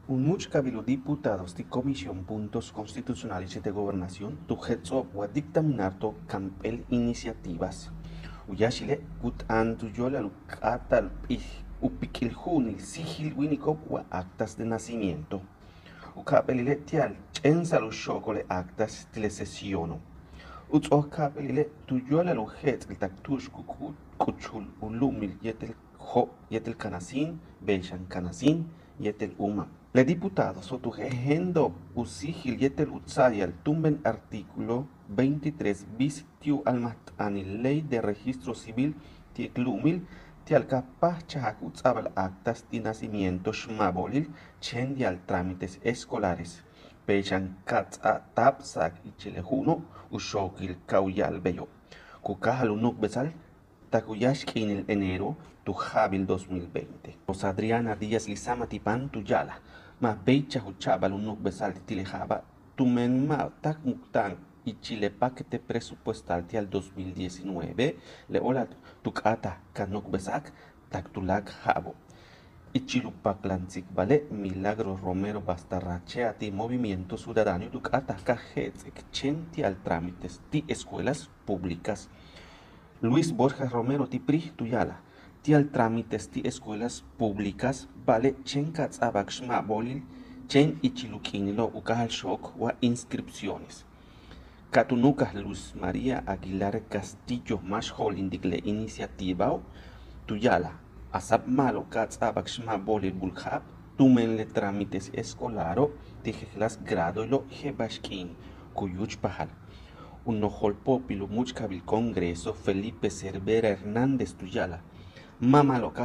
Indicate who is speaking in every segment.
Speaker 1: Un muchos diputados de Comisión Puntos Constitucionales y de Gobernación tujetso wa dictaminar to campel iniciativas. Uyashile gut antuyola lukatal upikilhunil sigil winikop wa actas de nacimiento. Ukapelile tial chensa lu shokole actas de sesiono. Kapelile tuyola lu het el taktush kuchul ulumil yetel kanasin, beishan kanasin, yetel umam. Le diputado sotujendo usigil yetel utsayal tumben artículo 23 bis tiu almat ani ley de registro civil tieklumil tial capaz chahak utsabal actas de nacimiento shmabolil chen dial trámites escolares. Pechan katsa tapsak y chilejuno ushokil kauyal bello. Kukahalunuk besal takuyashkin el enero tu Jabil 2020. Los Adriana Díaz Lizama Tipan Tuyala. Más becha huchabal unuk besal tilejaba. Tu menma tak muktan y Chile paquete presupuestal al 2019. Le hola tu kata kanuk besak tak tulak jabo. Ichilupaclantic vale Milagros Romero Bastarrachea ti Movimiento Ciudadano tu kata kajetzek chenti al trámites ti escuelas públicas. Luis Borja Romero ti PRI tuyala ti al trámites ti escuelas públicas vale chen katzabak shma bolil chen ichilukinilo ukahal shok wa inscripciones. Catunucas Luz María Aguilar Castillo más holindigle iniciativa tuyala asap malo katzabak shma bolil bulhab tumenle trámites escolaro tijejlas grado lo hebashkin kuyuch pahal. Un popilo muchkabil Congreso Felipe Cervera Hernández Tuyala. Mama lo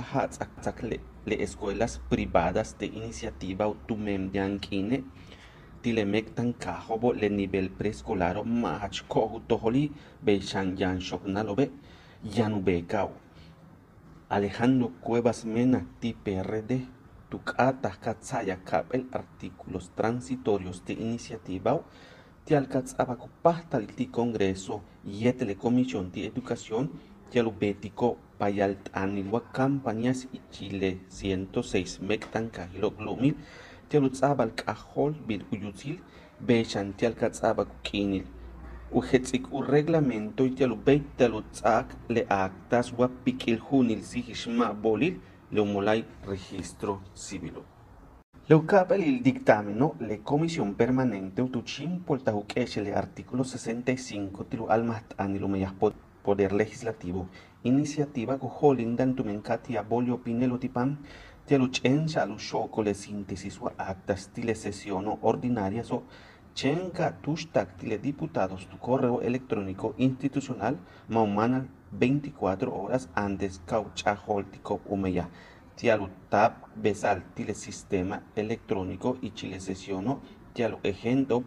Speaker 1: le escuelas privadas de iniciativa autumem yankine tilemectan cajobo le nivel preescolar mach cohu toholi bechan yan shoknalobe yanubekau. Alejandro Cuevas Mena ti PRD tukata katsaya kapel artículos transitorios de iniciativa ti alcatzabacupahtal ti Congreso y Telecomisión de Educación tialubético payalt anilwa campañas y Chile 106 mectan cajilo glumil tialutzabal cajol bil uyutzil bechan tialcatzabacuquinil ujetzik u reglamento y tialubeit tialutzak le actas wapikil junil sihishma bolil le umolay registro civil. Leucapel el dictamen, la comisión permanente utuchim le artículo 65 tilu almas anilumeyas poder legislativo iniciativa cojolindan tumencatia bolio pinelo tipan tialuchencha lu le síntesis o actas tile sesión ordinaria so chenca tushtak tile diputados tu correo electrónico institucional maumanal 24 horas antes cauchajoltico umeya tialu tab besal tile sistema electrónico y chile sesiono tialu ejendo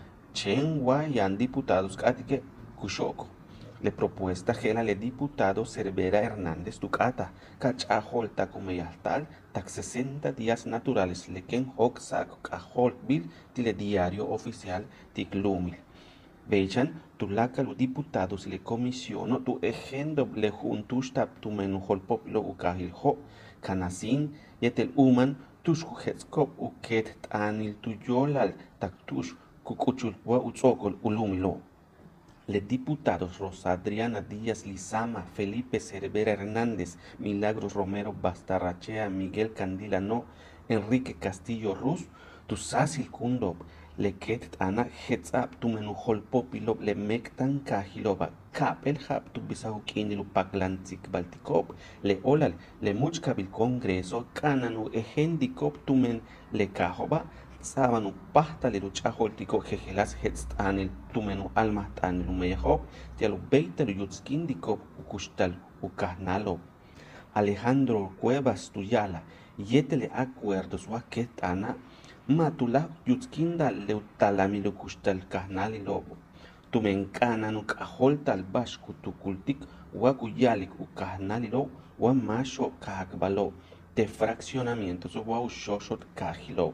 Speaker 1: chen yan diputados katike kushoko. Le propuesta gela le diputado Cervera Hernández Ducata, cachajolta comeyaltal, tak 60 días naturales le ken hok sak cajol bil tile diario oficial tiklumil. Vejan, tu laca los diputados le comisiono tu ejendo le juntus tap tu menujol poplo ukahil ho, kanasin, yetel uman, tus jujetskop uket anil tu yolal taktush kukuchul wa utzokol ulumilo. Les diputados Rosa Adriana Díaz Lizama, Felipe Cervera Hernández, Milagros Romero Bastarrachea, Miguel Candilano, Enrique Castillo Ruz, Tusasil Kundop, Leket Ana Hetzap, Tumenujol Popilo, Le Mektan Kajiloba, Kapel Hap, Tubisahukin, Lupaklantik Baltikop, Le Olal, Le Muchkabil Congreso, Kananu, Ehendikop, Tumen, Le Kajoba, Sábano pasta le luchajoltico jejelas hetstanil tumenu almahtanil umeyahob tialu beitel yutskindikop ukustal ukahnalo. Alejandro Cuevas Tuyala yetele acuerdos waketana matula yutskinda leutalamilu kustal kahnali lobo. Tumenkana nukajoltal bashku tukultik wakuyalik ukahnali lo wamasho kahakbalo de fraccionamientos waushosot kahilo.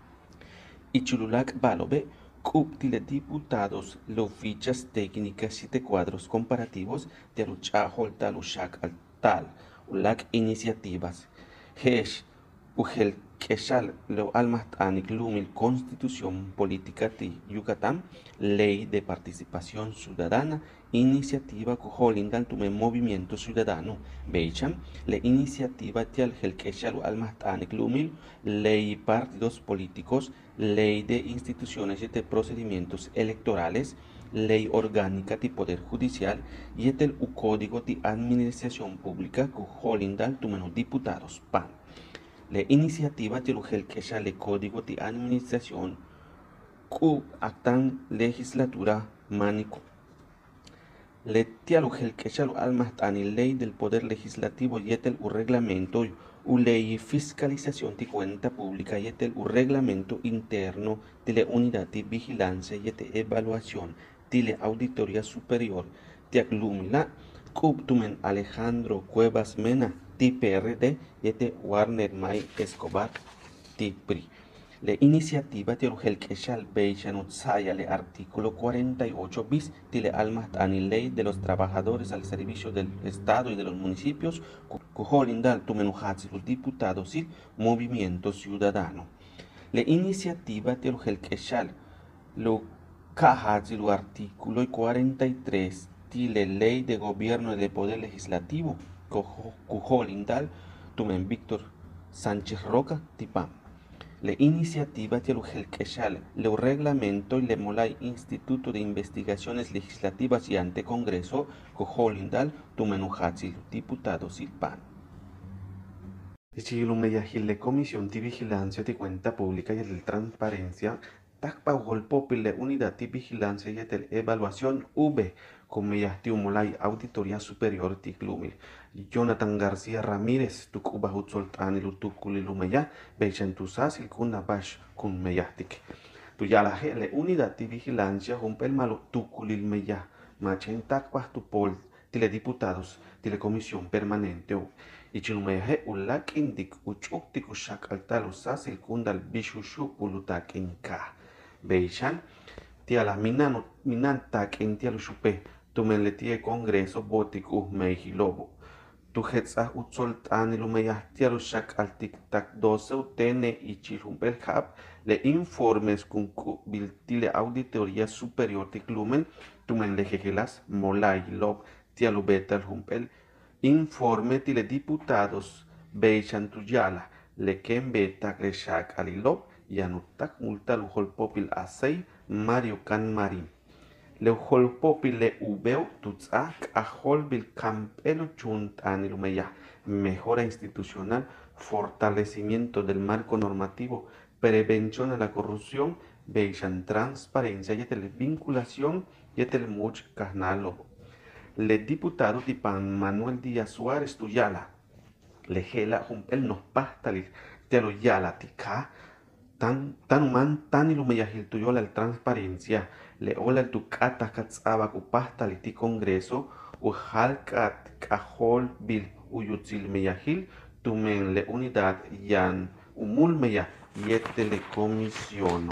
Speaker 1: Y Chululac Balobe, cúptile diputados, lo fichas técnicas y de cuadros comparativos de luchajol talushak al tal, ulac iniciativas, hesh, ugel Keshal, lo almastanik lumil Constitución Política de Yucatán, Ley de Participación Ciudadana, Iniciativa Kujolingan Tume Movimiento Ciudadano, Beicham, la iniciativa Tial Keshal almastanik lumil, Ley Partidos Políticos, Ley de Instituciones y de Procedimientos Electorales, Ley Orgánica de Poder Judicial y el Código de Administración Pública Kujolingan Tume Diputados PAN. La iniciativa de el Código de Administración Q actan legislatura manico. Le tialugel que almastani ley del Poder Legislativo y el reglamento u ley fiscalización de cuenta pública y el reglamento interno de la unidad de vigilancia y de evaluación de la auditoría superior de aglumila Cuptumen Alejandro Cuevas Mena TPRD y de Warner May Escobar TPRI. La iniciativa de el Keshal Beichan Utsaya, el artículo 48 bis de la Almastani Ley de los Trabajadores al Servicio del Estado y de los Municipios, Cujolindal Tumenuhatsi, los diputados y Movimiento Ciudadano. La iniciativa de el Keshal, lo Kahatsi, el artículo 43 de la Ley de Gobierno y de Poder Legislativo, Cujolindal Tumen Víctor Sánchez Roca, Tipam. La iniciativa de el Keshal, el reglamento y le molay Instituto de Investigaciones Legislativas y ante Congreso, Cojolindal, Tumenuhatsi, diputado Silpan. La Comisión de Vigilancia de Cuenta Pública y de Transparencia, Takpahol Popil, la Unidad de Vigilancia y de Evaluación V, con molay Auditoría Superior de Glumil. Jonathan García Ramírez, Tukubahut Soltani, Lutukuli Lumeya, Bechentusas, el Kunabash, kun Meyastik. Tuyala la Unidad de Vigilancia, Jumpel Malo, Tukulil Meya, Machen Takpah Tupol, Tile Diputados, Tile Comisión Permanente, y Chinumeje Ulak Indik, Uchukticushak Altalusas, el Kundal Bishushu Ulutak Inka. Beichan, Tiala Minantak en Tialushupe, Tumenletie Congreso Botik Mejilobo. Tu hetsa utsoltan ilumeyah tialushak al tic-tac 12 utene y chirumpel hab le informes con biltile auditoría superior de clumen tumen lejegelas molay lob tialubetal humpel informe tile diputados beichan tuyala le kembeta greshak alilob yanutak multa lujol popil asei Mario Can Marín. Le popil le ubeu tutzak a holbil campelo chunt anilumeya, mejora institucional, fortalecimiento del marco normativo, prevención a la corrupción, beishan transparencia y vinculación y much carnalo. Le diputado Tipan Manuel Díaz Suárez Tuyala, le gela jumpel nos pastalis, te lo yala tica. Tan human, tan ilumeyahil tuyola la transparencia, le ola tu kata katzaba kupasta liti congreso, ujalkat kahol bil uyutzil meyahil, tumen le unidad yan umul meya yetele comisiono.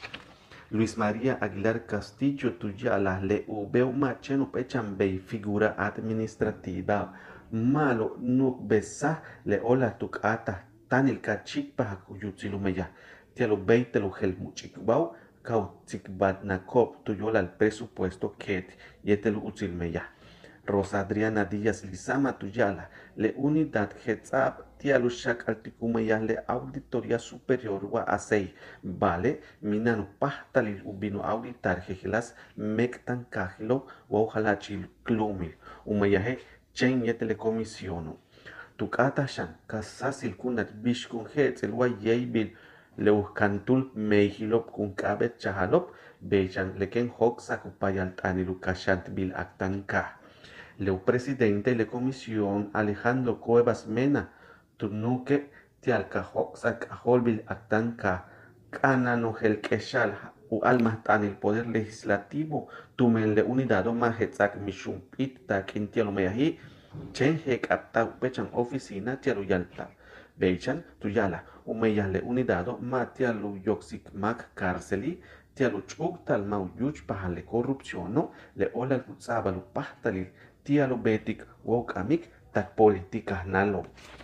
Speaker 1: Luis María Aguilar Castillo tuyala le ubeu macheno pechanbei figura administrativa, malo nuk besa le ola tu kata tan il kachikpa uyutzilumeya. Tialo 20 lo gel muchikbau, kau tikbat na kop tuyola el presupuesto ket yetel utzilmeya. Rosa Adriana Díaz Lizama tuyala, le unidad hetzab tialo shak altikumeya le auditoría superior wa asei, vale, minano pahtalil ubino auditar jejelas mektan kahilo wa ojalachil klumil, umeyahe chen yetel comisiono. Tukata shan, kasasil kunat bishkun hetzel wa yeibil, Leu cantul mejilop kun kabet chahalop, bechan leken hok sakupayal tanilu kashant bil actanka. Leu presidente le comisión Alejandro Cuevas Mena, tunuke tialka hok sakahol bil actanka, kanano hel keshal u almahtan el poder legislativo, tumen le unidado mahetzak mishumpit tak intialo meyahi, chen hek apta bechan oficina tialu yalta. Beichan tuyala umeyale unidado matia lu yoxik mak cárceli tia lu chuk tal mau yuch pahale corrupción le ola lu pahtalil tia lu betik wok amik tak politika nalo.